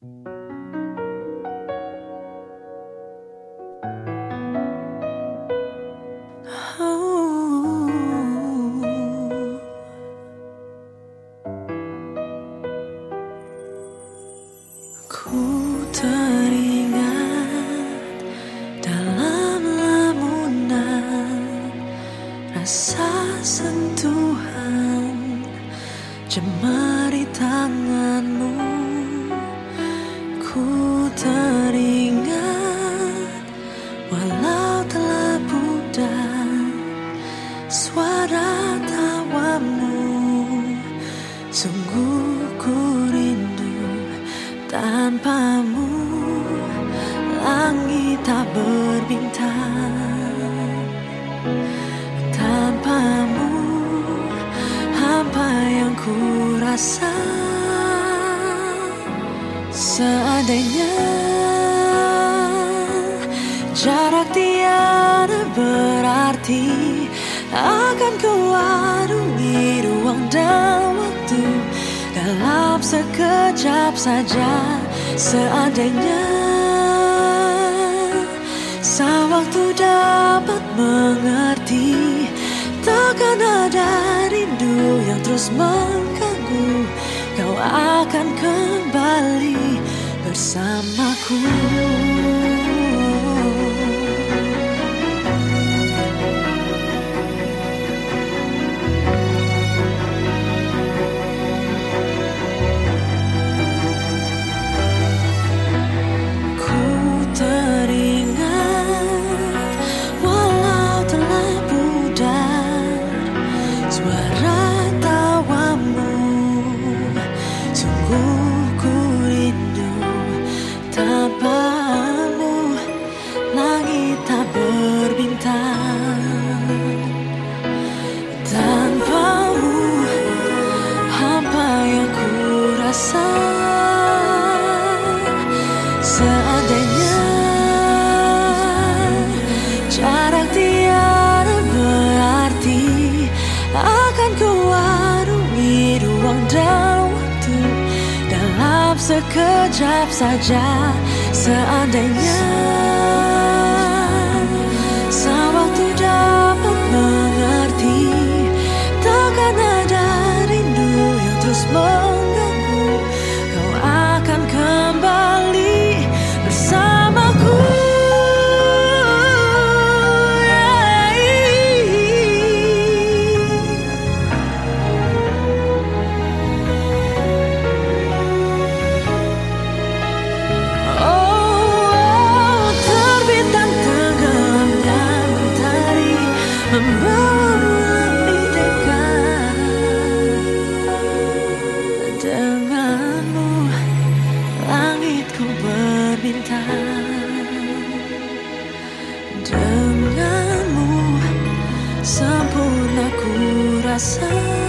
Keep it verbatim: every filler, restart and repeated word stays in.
Ku teringat dalam lamunan rasa sentuhan jemari tanganmu. Ku teringat walau telah pudar suara tawamu. Sungguh ku rindu tanpamu, langit tak berbintang. Tanpamu, hampa yang ku rasa. Seandainya jarak tiada berarti, akan ku arungi ruang dan waktu dalam sekejap saja. Seandainya sang waktu dapat mengerti, takkan ada rindu yang terus mengganggu. Kau akan kembali bersamaku. Suara tawamu, sungguh ku rindu. Tanpamu, langit tak berbintang. Tanpamu, hampa yang ku rasa. Seandainya jarak tiada berarti, akan ku arungi ruang dan waktu dalam sekejap saja. Seandainya sang waktu dapat mengerti, takkan ada rindu yang terus mengganggu. Kau akan kembali bersamaku. Membawamu lebih dekat. Denganmu langitku berbintang. Denganmu sempurna ku rasa.